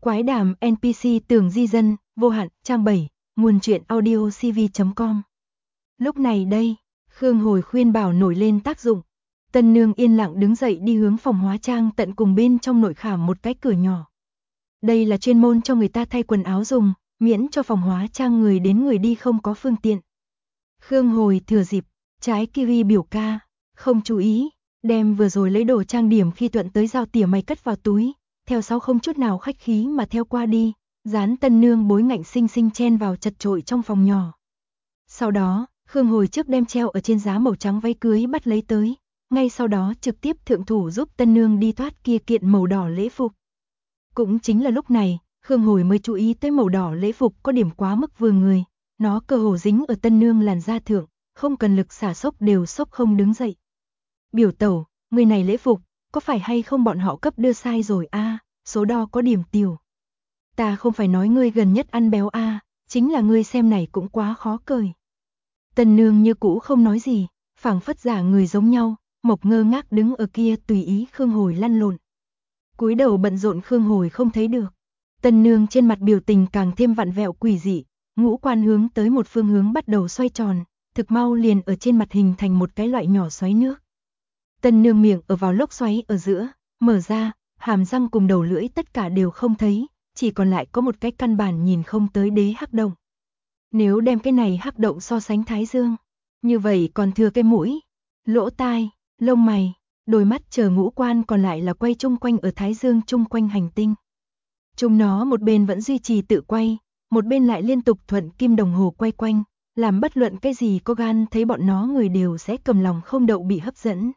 Quái đàm NPC tưởng di dân, vô hạn, trang 7, nguồn truyện audio cv.com. Lúc này đây, Khương Hồi khuyên bảo nổi lên tác dụng. Tân nương yên lặng đứng dậy đi hướng phòng hóa trang tận cùng bên trong nội khảm một cái cửa nhỏ. Đây là chuyên môn cho người ta thay quần áo dùng, miễn cho phòng hóa trang người đến người đi không có phương tiện. Khương Hồi thừa dịp, trái kiwi biểu ca, không chú ý, đem vừa rồi lấy đồ trang điểm khi Thuận tới giao tỉa mày cất vào túi, theo sau không chút nào khách khí mà theo qua đi, dán tân nương bối ngạnh xinh xinh chen vào chật chội trong phòng nhỏ. Sau đó, Khương Hồi trước đem treo ở trên giá màu trắng váy cưới bắt lấy tới, ngay sau đó trực tiếp thượng thủ giúp tân nương đi thoát kia kiện màu đỏ lễ phục. Cũng chính là lúc này, Khương Hồi mới chú ý tới màu đỏ lễ phục có điểm quá mức vừa người, nó cơ hồ dính ở tân nương làn da thượng, không cần lực xả xốc đều xốc không đứng dậy. Biểu tẩu, người này lễ phục, có phải hay không bọn họ cấp đưa sai rồi a, số đo có điểm tiểu. Ta không phải nói ngươi gần nhất ăn béo a, chính là ngươi xem này cũng quá khó cười. Tân nương như cũ không nói gì, phảng phất giả người giống nhau, mộc ngơ ngác đứng ở kia tùy ý Khương Hồi lăn lộn. Cúi đầu bận rộn Khương Hồi không thấy được. Tân nương trên mặt biểu tình càng thêm vặn vẹo quỷ dị, ngũ quan hướng tới một phương hướng bắt đầu xoay tròn, thực mau liền ở trên mặt hình thành một cái loại nhỏ xoáy nước. Tân nương miệng ở vào lốc xoáy ở giữa, mở ra, hàm răng cùng đầu lưỡi tất cả đều không thấy, chỉ còn lại có một cái căn bản nhìn không tới đế hắc động. Nếu đem cái này hắc động so sánh thái dương, như vậy còn thừa cái mũi, lỗ tai, lông mày, đôi mắt chờ ngũ quan còn lại là quay chung quanh ở thái dương chung quanh hành tinh. Chúng nó một bên vẫn duy trì tự quay, một bên lại liên tục thuận kim đồng hồ quay quanh, làm bất luận cái gì có gan thấy bọn nó người đều sẽ cầm lòng không đậu bị hấp dẫn.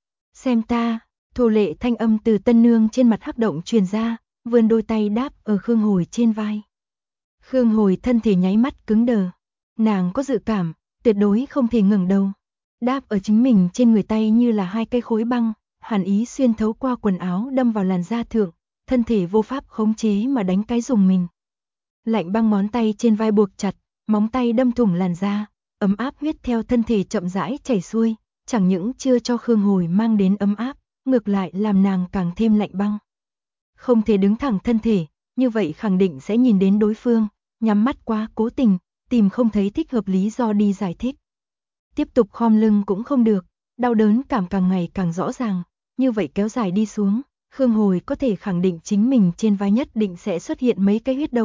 Xem ta, thô lệ thanh âm từ tân nương trên mặt hắc động truyền ra, vươn đôi tay đáp ở Khương Hồi trên vai. Khương Hồi thân thể nháy mắt cứng đờ, nàng có dự cảm, tuyệt đối không thể ngẩng đầu. Đáp ở chính mình trên người tay như là hai cây khối băng, hàn ý xuyên thấu qua quần áo đâm vào làn da thượng, thân thể vô pháp khống chế mà đánh cái dùng mình. Lạnh băng ngón tay trên vai buộc chặt, móng tay đâm thủng làn da, ấm áp huyết theo thân thể chậm rãi chảy xuôi, chẳng những chưa cho Khương Hồi mang đến ấm áp, ngược lại làm nàng càng thêm lạnh băng. Không thể đứng thẳng thân thể, như vậy khẳng định sẽ nhìn đến đối phương, nhắm mắt quá cố tình, tìm không thấy thích hợp lý do đi giải thích. Tiếp tục khom lưng cũng không được, đau đớn cảm càng ngày càng rõ ràng, như vậy kéo dài đi xuống, Khương Hồi có thể khẳng định chính mình trên vai nhất định sẽ xuất hiện mấy cái huyết động.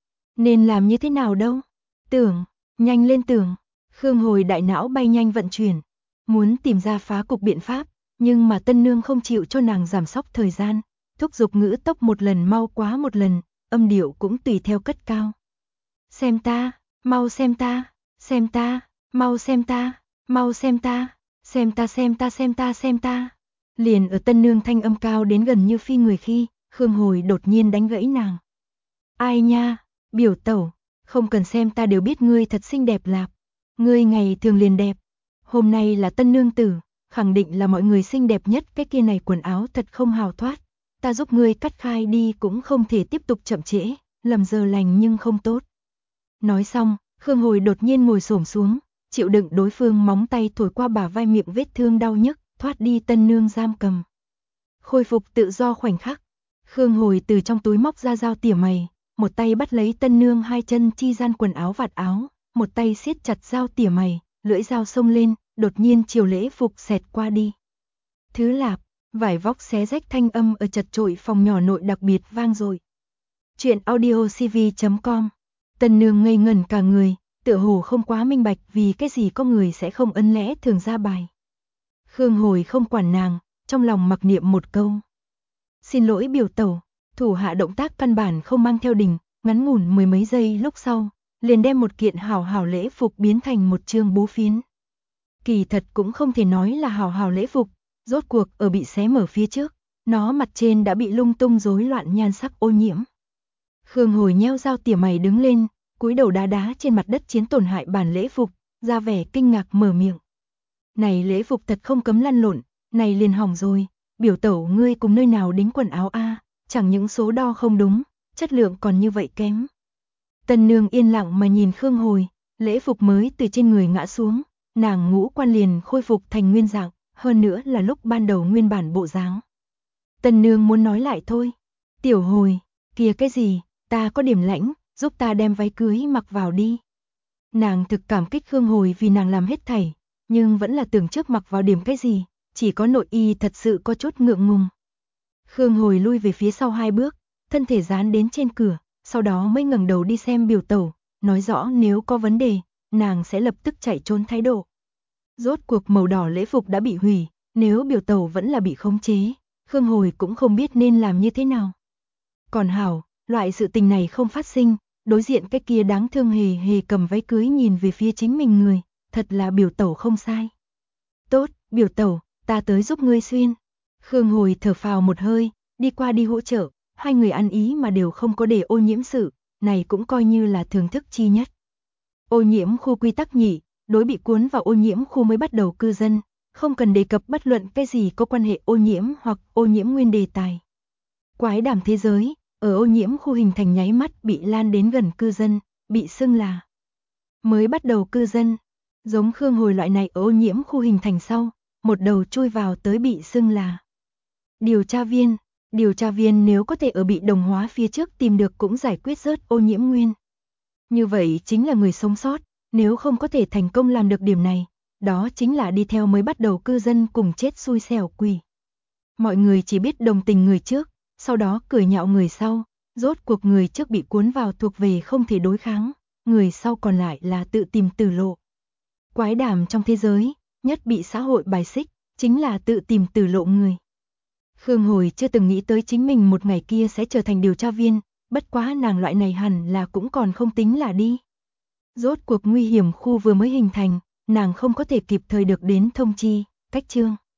Nên làm như thế nào đâu? Tưởng, nhanh lên tưởng. Khương Hồi đại não bay nhanh vận chuyển, muốn tìm ra phá cục biện pháp, nhưng mà tân nương không chịu cho nàng giảm sóc thời gian, thúc giục ngữ tốc một lần mau quá một lần, âm điệu cũng tùy theo cất cao. Xem ta, mau xem ta, xem ta, mau xem ta, mau xem ta, xem ta xem ta xem ta xem ta. Liền ở tân nương thanh âm cao đến gần như phi người khi, Khương Hồi đột nhiên đánh gãy nàng. Ai nha, biểu tẩu, không cần xem ta đều biết ngươi thật xinh đẹp lạp. Ngươi ngày thường liền đẹp. Hôm nay là tân nương tử, khẳng định là mọi người xinh đẹp nhất, cái kia này quần áo thật không hào thoát. Ta giúp ngươi cắt khai đi cũng không thể tiếp tục chậm trễ, lầm giờ lành nhưng không tốt. Nói xong, Khương Hồi đột nhiên ngồi xổm xuống, chịu đựng đối phương móng tay thổi qua bả vai miệng vết thương đau nhức, thoát đi tân nương giam cầm. Khôi phục tự do khoảnh khắc, Khương Hồi từ trong túi móc ra dao tỉa mày, một tay bắt lấy tân nương hai chân chi gian quần áo vạt áo, một tay siết chặt dao tỉa mày, lưỡi dao xông lên, đột nhiên chiều lễ phục xẹt qua đi. Thứ lạp, vải vóc xé rách thanh âm ở chật chội phòng nhỏ nội đặc biệt vang dội. Chuyện audio cv.com. Tân nương ngây ngẩn cả người, tựa hồ không quá minh bạch vì cái gì có người sẽ không ấn lẽ thường ra bài. Khương Hồi không quản nàng, trong lòng mặc niệm một câu. Xin lỗi biểu tẩu, thủ hạ động tác căn bản không mang theo đình, ngắn ngủn mười mấy giây lúc sau, liền đem một kiện hảo hảo lễ phục biến thành một chương bố phiến. Kỳ thật cũng không thể nói là hảo hảo lễ phục, rốt cuộc ở bị xé mở phía trước, nó mặt trên đã bị lung tung rối loạn nhan sắc ô nhiễm. Khương Hồi nheo dao tỉa mày đứng lên, cúi đầu đá đá trên mặt đất chiến tổn hại bản lễ phục, ra vẻ kinh ngạc mở miệng. Này lễ phục thật không cấm lăn lộn, này liền hỏng rồi, biểu tẩu ngươi cùng nơi nào đính quần áo a, chẳng những số đo không đúng, chất lượng còn như vậy kém. Tân nương yên lặng mà nhìn Khương Hồi, lễ phục mới từ trên người ngã xuống, nàng ngũ quan liền khôi phục thành nguyên dạng, hơn nữa là lúc ban đầu nguyên bản bộ dáng. Tân nương muốn nói lại thôi, tiểu Hồi, Kìa cái gì, ta có điểm lãnh, giúp ta đem váy cưới mặc vào đi. Nàng thực cảm kích Khương Hồi vì nàng làm hết thảy, nhưng vẫn là tưởng trước mặc vào điểm cái gì, chỉ có nội y thật sự có chút ngượng ngùng. Khương Hồi lui về phía sau 2 bước, thân thể dán đến trên cửa, sau đó mới ngẩng đầu đi xem biểu tẩu, nói rõ nếu có vấn đề, nàng sẽ lập tức chạy trốn thái độ. Rốt cuộc màu đỏ lễ phục đã bị hủy, nếu biểu tẩu vẫn là bị khống chế, Khương Hồi cũng không biết nên làm như thế nào. Còn hảo, loại sự tình này không phát sinh, đối diện cái kia đáng thương hề hề cầm váy cưới nhìn về phía chính mình người, thật là biểu tẩu không sai. Tốt, biểu tẩu, ta tới giúp ngươi xuyên. Khương Hồi thở phào một hơi, đi qua đi hỗ trợ, 2 người ăn ý mà đều không có để ô nhiễm sự, này cũng coi như là thưởng thức chi nhất. Ô nhiễm khu quy tắc nhị, đối bị cuốn vào ô nhiễm khu mới bắt đầu cư dân, không cần đề cập bất luận cái gì có quan hệ ô nhiễm hoặc ô nhiễm nguyên đề tài. Quái đàm thế giới, ở ô nhiễm khu hình thành nháy mắt bị lan đến gần cư dân, bị xưng là mới bắt đầu cư dân. Giống Khương Hồi loại này ở ô nhiễm khu hình thành sau, một đầu chui vào tới bị xưng là điều tra viên. Điều tra viên nếu có thể ở bị đồng hóa phía trước tìm được cũng giải quyết rớt ô nhiễm nguyên. Như vậy chính là người sống sót, nếu không có thể thành công làm được điểm này, đó chính là đi theo mới bắt đầu cư dân cùng chết xui xẻo quỷ. Mọi người chỉ biết đồng tình người trước, sau đó cười nhạo người sau, rốt cuộc người trước bị cuốn vào thuộc về không thể đối kháng, người sau còn lại là tự tìm tử lộ. Quái đàm trong thế giới, nhất bị xã hội bài xích, chính là tự tìm tử lộ người. Khương Hồi chưa từng nghĩ tới chính mình một ngày kia sẽ trở thành điều tra viên, bất quá nàng loại này hẳn là cũng còn không tính là đi. Rốt cuộc nguy hiểm khu vừa mới hình thành, nàng không có thể kịp thời được đến thông chi, cách chương.